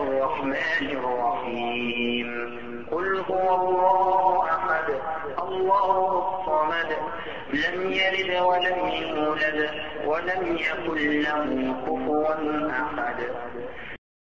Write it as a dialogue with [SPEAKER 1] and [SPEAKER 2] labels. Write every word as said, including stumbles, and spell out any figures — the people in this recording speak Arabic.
[SPEAKER 1] الرحمن الرحيم قل هو الله أحد الله الصمد لم يلد ولم يولد ولم يكن له كفوا أحد